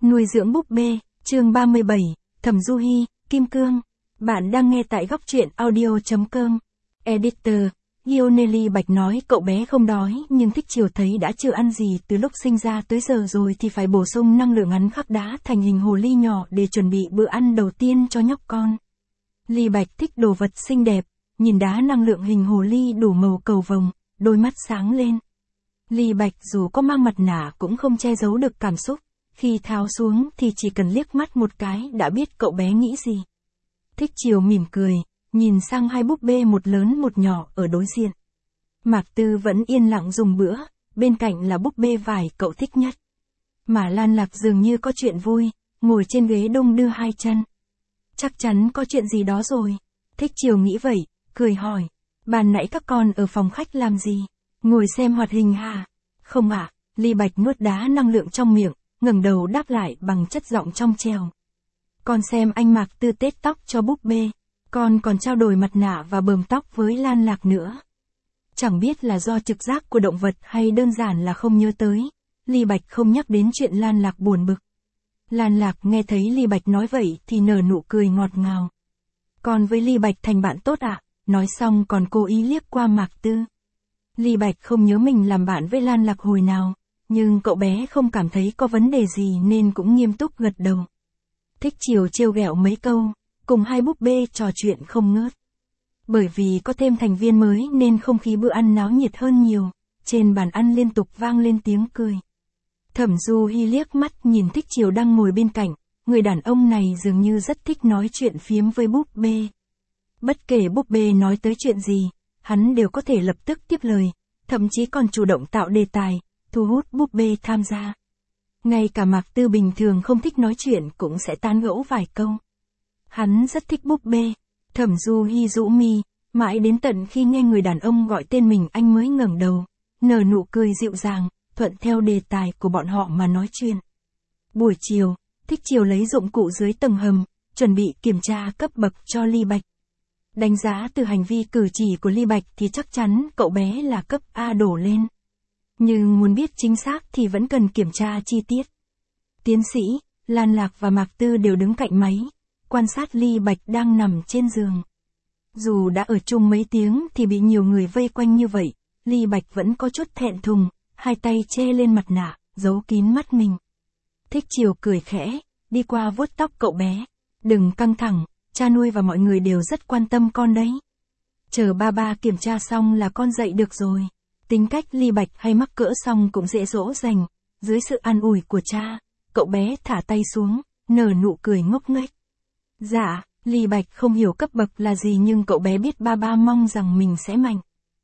Nuôi dưỡng búp bê, chương 37, Thẩm Du Hi, Kim Cương. Bạn đang nghe tại góc truyện audio.com. Editor, Gionelli Bạch nói cậu bé không đói nhưng thích chiều thấy đã chưa ăn gì từ lúc sinh ra tới giờ rồi thì phải bổ sung năng lượng hắn khắc đá thành hình hồ ly nhỏ để chuẩn bị bữa ăn đầu tiên cho nhóc con. Ly Bạch thích đồ vật xinh đẹp, nhìn đá năng lượng hình hồ ly đủ màu cầu vồng, đôi mắt sáng lên. Ly Bạch dù có mang mặt nạ cũng không che giấu được cảm xúc, khi tháo xuống thì chỉ cần liếc mắt một cái đã biết cậu bé nghĩ gì. Thích chiều mỉm cười, nhìn sang hai búp bê một lớn một nhỏ ở đối diện. Mạc Tư vẫn yên lặng dùng bữa, bên cạnh là búp bê vải cậu thích nhất. Mà Lan Lạc dường như có chuyện vui, ngồi trên ghế đung đưa hai chân. Chắc chắn có chuyện gì đó rồi. Thích chiều nghĩ vậy, cười hỏi. Ban nãy các con ở phòng khách làm gì? Ngồi xem hoạt hình hả? Không ạ, Ly Bạch nuốt đá năng lượng trong miệng, ngẩng đầu đáp lại bằng chất giọng trong trèo. Con xem anh Mạc Tư tết tóc cho búp bê. Con còn trao đổi mặt nạ và bờm tóc với Lan Lạc nữa. Chẳng biết là do trực giác của động vật hay đơn giản là không nhớ tới. Ly Bạch không nhắc đến chuyện Lan Lạc buồn bực. Lan Lạc nghe thấy Ly Bạch nói vậy thì nở nụ cười ngọt ngào. Con với Ly Bạch thành bạn tốt ạ? Nói xong còn cố ý liếc qua Mạc Tư. Ly Bạch không nhớ mình làm bạn với Lan Lạc hồi nào, nhưng cậu bé không cảm thấy có vấn đề gì nên cũng nghiêm túc gật đầu. Thích chiều trêu ghẹo mấy câu, cùng hai búp bê trò chuyện không ngớt. Bởi vì có thêm thành viên mới nên không khí bữa ăn náo nhiệt hơn nhiều, trên bàn ăn liên tục vang lên tiếng cười. Thẩm Du Hi liếc mắt nhìn Thích chiều đang ngồi bên cạnh, người đàn ông này dường như rất thích nói chuyện phiếm với búp bê. Bất kể búp bê nói tới chuyện gì, hắn đều có thể lập tức tiếp lời, thậm chí còn chủ động tạo đề tài, thu hút búp bê tham gia. Ngay cả Mạc Tư bình thường không thích nói chuyện cũng sẽ tán gẫu vài câu. Hắn rất thích búp bê. Thẩm Du Hi rũ mi, mãi đến tận khi nghe người đàn ông gọi tên mình anh mới ngẩng đầu, nở nụ cười dịu dàng, thuận theo đề tài của bọn họ mà nói chuyện. Buổi chiều, Thích chiều lấy dụng cụ dưới tầng hầm, chuẩn bị kiểm tra cấp bậc cho Ly Bạch. Đánh giá từ hành vi cử chỉ của Ly Bạch thì chắc chắn cậu bé là cấp A đổ lên. Nhưng muốn biết chính xác thì vẫn cần kiểm tra chi tiết. Tiến sĩ, Lan Lạc và Mạc Tư đều đứng cạnh máy, quan sát Ly Bạch đang nằm trên giường. Dù đã ở chung mấy tiếng thì bị nhiều người vây quanh như vậy, Ly Bạch vẫn có chút thẹn thùng, hai tay che lên mặt nạ, giấu kín mắt mình. Thích chiều cười khẽ, đi qua vuốt tóc cậu bé. Đừng căng thẳng, cha nuôi và mọi người đều rất quan tâm con đấy. Chờ ba kiểm tra xong là con dậy được rồi. Tính cách Ly Bạch hay mắc cỡ xong cũng dễ dỗ dành. Dưới sự an ủi của cha, cậu bé thả tay xuống, nở nụ cười ngốc nghếch. Dạ, Ly Bạch không hiểu cấp bậc là gì nhưng cậu bé biết ba mong rằng mình sẽ mạnh.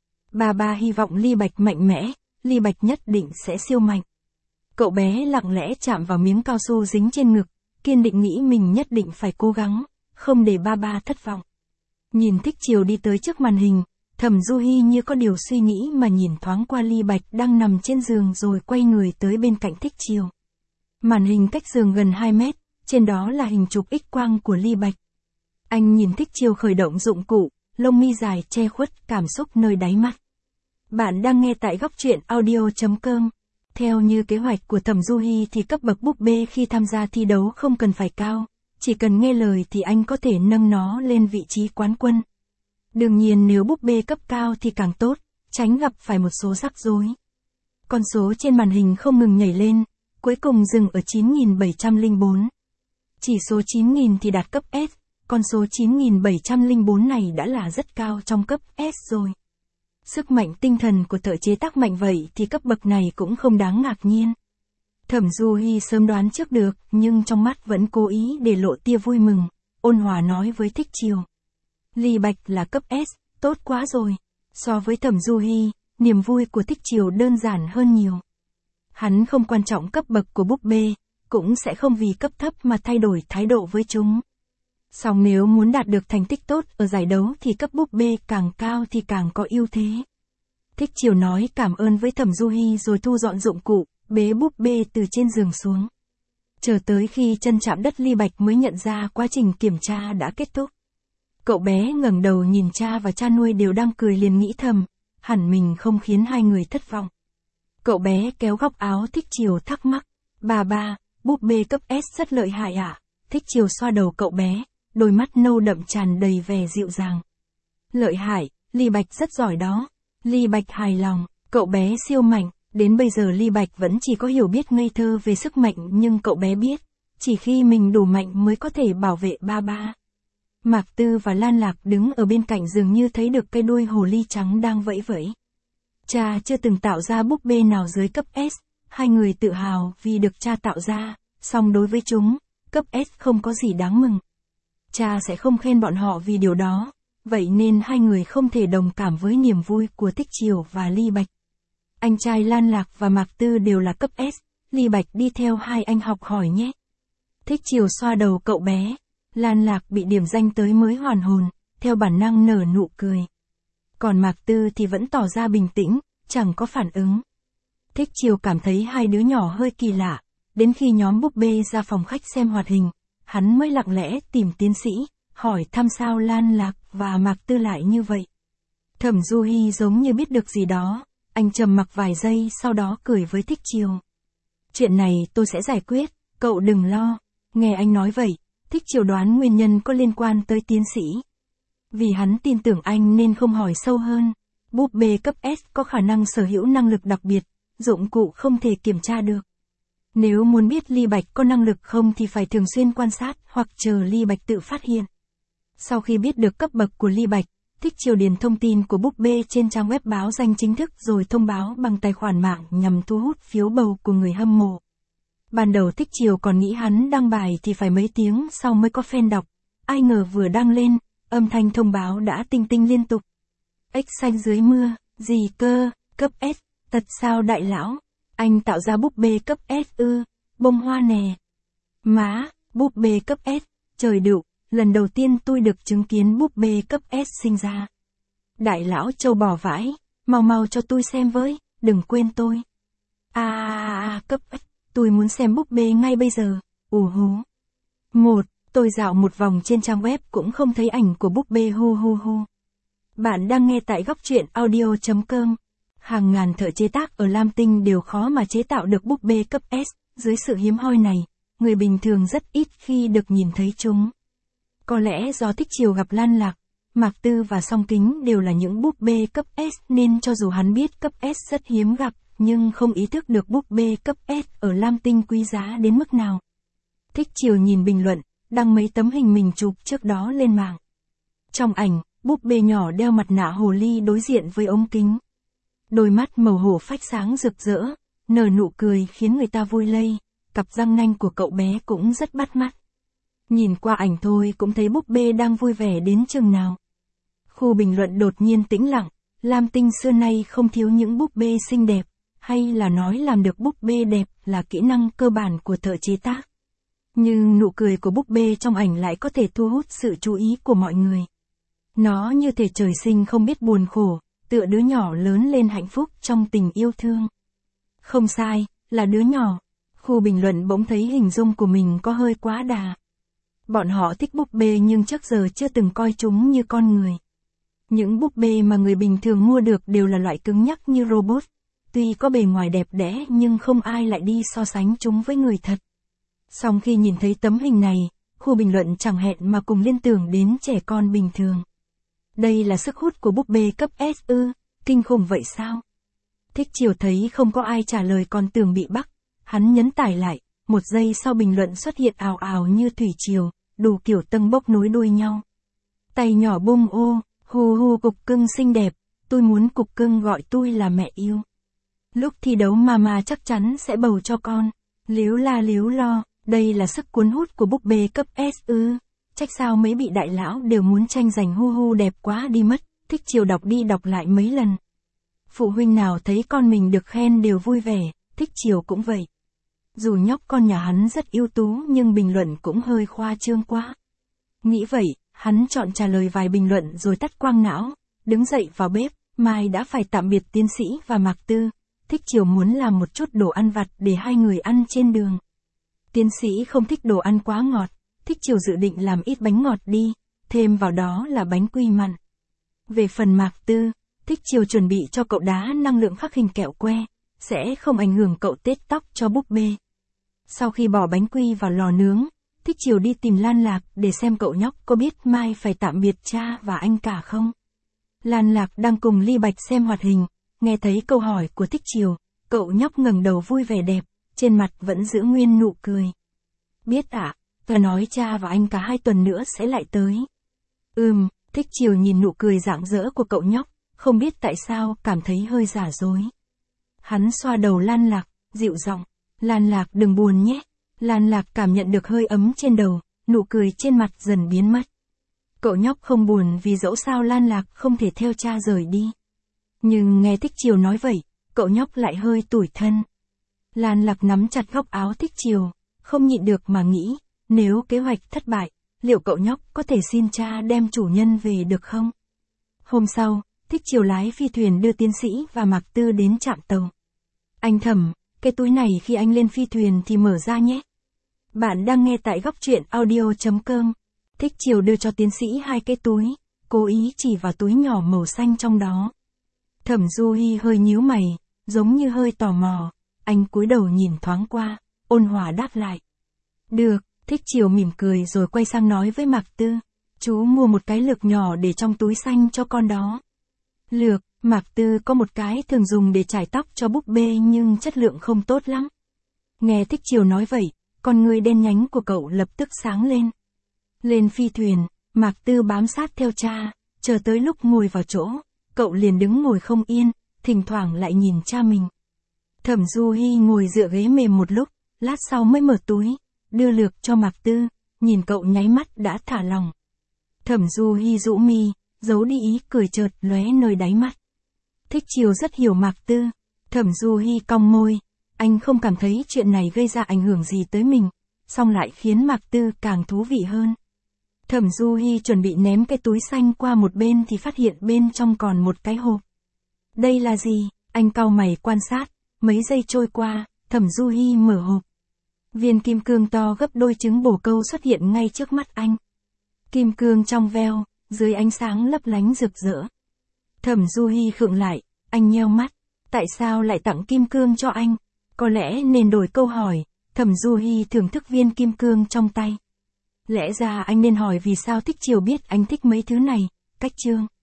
Ba hy vọng Ly Bạch mạnh mẽ, Ly Bạch nhất định sẽ siêu mạnh. Cậu bé lặng lẽ chạm vào miếng cao su dính trên ngực, kiên định nghĩ mình nhất định phải cố gắng, không để ba thất vọng. Nhìn Thích chiều đi tới trước màn hình, Thẩm Du Hi như có điều suy nghĩ mà nhìn thoáng qua Ly Bạch đang nằm trên giường rồi quay người tới bên cạnh Thích chiều. Màn hình cách giường gần 2 mét, trên đó là hình chụp X-quang của Ly Bạch. Anh nhìn Thích chiều khởi động dụng cụ, lông mi dài che khuất cảm xúc nơi đáy mắt. Bạn đang nghe tại góc truyện audio.com. Theo như kế hoạch của Thẩm Du Hi thì cấp bậc búp bê khi tham gia thi đấu không cần phải cao, chỉ cần nghe lời thì anh có thể nâng nó lên vị trí quán quân. Đương nhiên nếu búp bê cấp cao thì càng tốt, tránh gặp phải một số rắc rối. Con số trên màn hình không ngừng nhảy lên, cuối cùng dừng ở 9.704. Chỉ số 9.000 thì đạt cấp S, con số 9.704 này đã là rất cao trong cấp S rồi. Sức mạnh tinh thần của thợ chế tác mạnh vậy thì cấp bậc này cũng không đáng ngạc nhiên. Thẩm Du Hi sớm đoán trước được, nhưng trong mắt vẫn cố ý để lộ tia vui mừng, ôn hòa nói với Thích chiều. Ly Bạch là cấp S, tốt quá rồi. So với Thẩm Du Hi, niềm vui của Thích chiều đơn giản hơn nhiều. Hắn không quan trọng cấp bậc của búp bê, cũng sẽ không vì cấp thấp mà thay đổi thái độ với chúng. Song nếu muốn đạt được thành tích tốt ở giải đấu thì cấp búp bê càng cao thì càng có ưu thế. Thích chiều nói cảm ơn với Thẩm Du Hi rồi thu dọn dụng cụ, bế búp bê từ trên giường xuống. Chờ tới khi chân chạm đất Ly Bạch mới nhận ra quá trình kiểm tra đã kết thúc. Cậu bé ngẩng đầu nhìn cha và cha nuôi đều đang cười liền nghĩ thầm, hẳn mình không khiến hai người thất vọng. Cậu bé kéo góc áo Thích chiều thắc mắc, ba, búp bê cấp S rất lợi hại ạ. Thích Chiều xoa đầu cậu bé, đôi mắt nâu đậm tràn đầy vẻ dịu dàng. Lợi hại, Ly Bạch rất giỏi đó. Ly Bạch hài lòng, cậu bé siêu mạnh, đến bây giờ Ly Bạch vẫn chỉ có hiểu biết ngây thơ về sức mạnh nhưng cậu bé biết, chỉ khi mình đủ mạnh mới có thể bảo vệ ba ba. Mạc Tư và Lan Lạc đứng ở bên cạnh dường như thấy được cái đuôi hồ ly trắng đang vẫy vẫy. Cha chưa từng tạo ra búp bê nào dưới cấp S, hai người tự hào vì được cha tạo ra, song đối với chúng, cấp S không có gì đáng mừng. Cha sẽ không khen bọn họ vì điều đó, vậy nên hai người không thể đồng cảm với niềm vui của Thích Chiều và Ly Bạch. Anh trai Lan Lạc và Mạc Tư đều là cấp S, Ly Bạch đi theo hai anh học hỏi nhé. Thích Chiều xoa đầu cậu bé, Lan Lạc bị điểm danh tới mới hoàn hồn, theo bản năng nở nụ cười. Còn Mạc Tư thì vẫn tỏ ra bình tĩnh, chẳng có phản ứng. Thích Chiều cảm thấy hai đứa nhỏ hơi kỳ lạ, đến khi nhóm búp bê ra phòng khách xem hoạt hình, hắn mới lặng lẽ tìm tiến sĩ, hỏi thăm sao Lan Lạc và Mạc Tư lại như vậy. Thẩm Du Hi giống như biết được gì đó, anh trầm mặc vài giây sau đó cười với Thích Chiều. Chuyện này tôi sẽ giải quyết, cậu đừng lo. Nghe anh nói vậy, Thích Chiều đoán nguyên nhân có liên quan tới tiến sĩ. Vì hắn tin tưởng anh nên không hỏi sâu hơn. Búp bê cấp S có khả năng sở hữu năng lực đặc biệt, dụng cụ không thể kiểm tra được. Nếu muốn biết Ly Bạch có năng lực không thì phải thường xuyên quan sát hoặc chờ Ly Bạch tự phát hiện. Sau khi biết được cấp bậc của Ly Bạch, Thích Chiều điền thông tin của búp bê trên trang web báo danh chính thức rồi thông báo bằng tài khoản mạng nhằm thu hút phiếu bầu của người hâm mộ. Ban đầu Thích Chiều còn nghĩ hắn đăng bài thì phải mấy tiếng sau mới có fan đọc, ai ngờ vừa đăng lên, âm thanh thông báo đã tinh tinh liên tục. Ếch xanh dưới mưa, gì cơ, cấp S, thật sao đại lão, anh tạo ra búp bê cấp S ư, bông hoa nè. Má, búp bê cấp S, trời đựu, lần đầu tiên tôi được chứng kiến búp bê cấp S sinh ra. Đại lão trâu bò vãi, mau mau cho tôi xem với, đừng quên tôi. Cấp S, tôi muốn xem búp bê ngay bây giờ, hú. Tôi dạo một vòng trên trang web cũng không thấy ảnh của búp bê hu. Bạn đang nghe tại góc truyện audio.com. Hàng ngàn thợ chế tác ở Lam Tinh đều khó mà chế tạo được búp bê cấp S, dưới sự hiếm hoi này, người bình thường rất ít khi được nhìn thấy chúng. Có lẽ do Thích Chiều gặp Lan Lạc, Mạc Tư và Song Kính đều là những búp bê cấp S nên cho dù hắn biết cấp S rất hiếm gặp, nhưng không ý thức được búp bê cấp S ở Lam Tinh quý giá đến mức nào. Thích Chiều nhìn bình luận, đăng mấy tấm hình mình chụp trước đó lên mạng. Trong ảnh, búp bê nhỏ đeo mặt nạ hồ ly đối diện với ống kính. Đôi mắt màu hổ phách sáng rực rỡ, nở nụ cười khiến người ta vui lây, cặp răng nanh của cậu bé cũng rất bắt mắt. Nhìn qua ảnh thôi cũng thấy búp bê đang vui vẻ đến chừng nào. Khu bình luận đột nhiên tĩnh lặng, Lam Tinh xưa nay không thiếu những búp bê xinh đẹp, hay là nói làm được búp bê đẹp là kỹ năng cơ bản của thợ chế tác. Nhưng nụ cười của búp bê trong ảnh lại có thể thu hút sự chú ý của mọi người. Nó như thể trời sinh không biết buồn khổ, tựa đứa nhỏ lớn lên hạnh phúc trong tình yêu thương. Không sai, là đứa nhỏ. Khu bình luận bỗng thấy hình dung của mình có hơi quá đà. Bọn họ thích búp bê nhưng trước giờ chưa từng coi chúng như con người. Những búp bê mà người bình thường mua được đều là loại cứng nhắc như robot. Tuy có bề ngoài đẹp đẽ nhưng không ai lại đi so sánh chúng với người thật. Song khi nhìn thấy tấm hình này, khu bình luận chẳng hẹn mà cùng liên tưởng đến trẻ con bình thường. Đây là sức hút của búp bê cấp S ư, kinh khủng vậy sao? Thích Chiều thấy không có ai trả lời còn tưởng bị bắt, hắn nhấn tải lại, một giây sau bình luận xuất hiện ào ào như thủy triều, đủ kiểu tâng bốc nối đuôi nhau. Tay nhỏ bung ô, hu cục cưng xinh đẹp, tôi muốn cục cưng gọi tôi là mẹ yêu. Lúc thi đấu mama chắc chắn sẽ bầu cho con, líu la líu lo, đây là sức cuốn hút của búp bê cấp S ư. Trách sao mấy vị đại lão đều muốn tranh giành hu đẹp quá đi mất, Thích Chiều đọc đi đọc lại mấy lần. Phụ huynh nào thấy con mình được khen đều vui vẻ, Thích Chiều cũng vậy. Dù nhóc con nhà hắn rất ưu tú nhưng bình luận cũng hơi khoa trương quá. Nghĩ vậy, hắn chọn trả lời vài bình luận rồi tắt quang não, đứng dậy vào bếp, mai đã phải tạm biệt tiến sĩ và Mạc Tư. Thích Chiều muốn làm một chút đồ ăn vặt để hai người ăn trên đường. Tiến sĩ không thích đồ ăn quá ngọt, Thích Chiều dự định làm ít bánh ngọt đi, thêm vào đó là bánh quy mặn. Về phần Mạc Tư, Thích Chiều chuẩn bị cho cậu đá năng lượng khắc hình kẹo que, sẽ không ảnh hưởng cậu tết tóc cho búp bê. Sau khi bỏ bánh quy vào lò nướng, Thích Chiều đi tìm Lan Lạc để xem cậu nhóc có biết mai phải tạm biệt cha và anh cả không. Lan Lạc đang cùng Ly Bạch xem hoạt hình, nghe thấy câu hỏi của Thích Chiều, cậu nhóc ngẩng đầu vui vẻ đẹp, trên mặt vẫn giữ nguyên nụ cười. Biết ạ, tôi nói cha và anh cả 2 tuần nữa sẽ lại tới. Thích Chiều nhìn nụ cười rạng rỡ của cậu nhóc, không biết tại sao cảm thấy hơi giả dối. Hắn xoa đầu Lan Lạc, dịu giọng, Lan Lạc đừng buồn nhé. Lan Lạc cảm nhận được hơi ấm trên đầu, nụ cười trên mặt dần biến mất. Cậu nhóc không buồn vì dẫu sao Lan Lạc không thể theo cha rời đi. Nhưng nghe Thích Chiều nói vậy, cậu nhóc lại hơi tủi thân. Lan Lạc nắm chặt góc áo Thích Chiều, không nhịn được mà nghĩ, nếu kế hoạch thất bại, liệu cậu nhóc có thể xin cha đem chủ nhân về được không? Hôm sau, Thích Chiều lái phi thuyền đưa tiến sĩ và Mạc Tư đến trạm tàu. Anh Thẩm, cái túi này khi anh lên phi thuyền thì mở ra nhé. Bạn đang nghe tại góc truyện audio.com. Thích Chiều đưa cho tiến sĩ 2 cái túi, cố ý chỉ vào túi nhỏ màu xanh trong đó. Thẩm Du Hi hơi nhíu mày, giống như hơi tò mò, anh cúi đầu nhìn thoáng qua, ôn hòa đáp lại. Được, Thích Chiều mỉm cười rồi quay sang nói với Mạc Tư, chú mua một cái lược nhỏ để trong túi xanh cho con đó. Lược, Mạc Tư có một cái thường dùng để chải tóc cho búp bê nhưng chất lượng không tốt lắm. Nghe Thích Chiều nói vậy, con ngươi đen nhánh của cậu lập tức sáng lên. Lên phi thuyền, Mạc Tư bám sát theo cha, chờ tới lúc ngồi vào chỗ, cậu liền đứng ngồi không yên, thỉnh thoảng lại nhìn cha mình. Thẩm Du Hi ngồi dựa ghế mềm một lúc, lát sau mới mở túi, đưa lược cho Mạc Tư, nhìn cậu nháy mắt đã thả lòng. Thẩm Du Hi rũ mi, giấu đi ý cười chợt lóe nơi đáy mắt. Thích Chiều rất hiểu Mạc Tư. Thẩm Du Hi cong môi, anh không cảm thấy chuyện này gây ra ảnh hưởng gì tới mình, song lại khiến Mạc Tư càng thú vị hơn. Thẩm Du Hi chuẩn bị ném cái túi xanh qua một bên thì phát hiện bên trong còn một cái hộp. Đây là gì? Anh cau mày quan sát, mấy giây trôi qua, Thẩm Du Hi mở hộp. Viên kim cương to gấp đôi trứng bồ câu xuất hiện ngay trước mắt anh. Kim cương trong veo, dưới ánh sáng lấp lánh rực rỡ. Thẩm Du Hi khựng lại, anh nheo mắt. Tại sao lại tặng kim cương cho anh? Có lẽ nên đổi câu hỏi, Thẩm Du Hi thưởng thức viên kim cương trong tay. Lẽ ra anh nên hỏi vì sao Thích Chiều biết anh thích mấy thứ này, cách chương.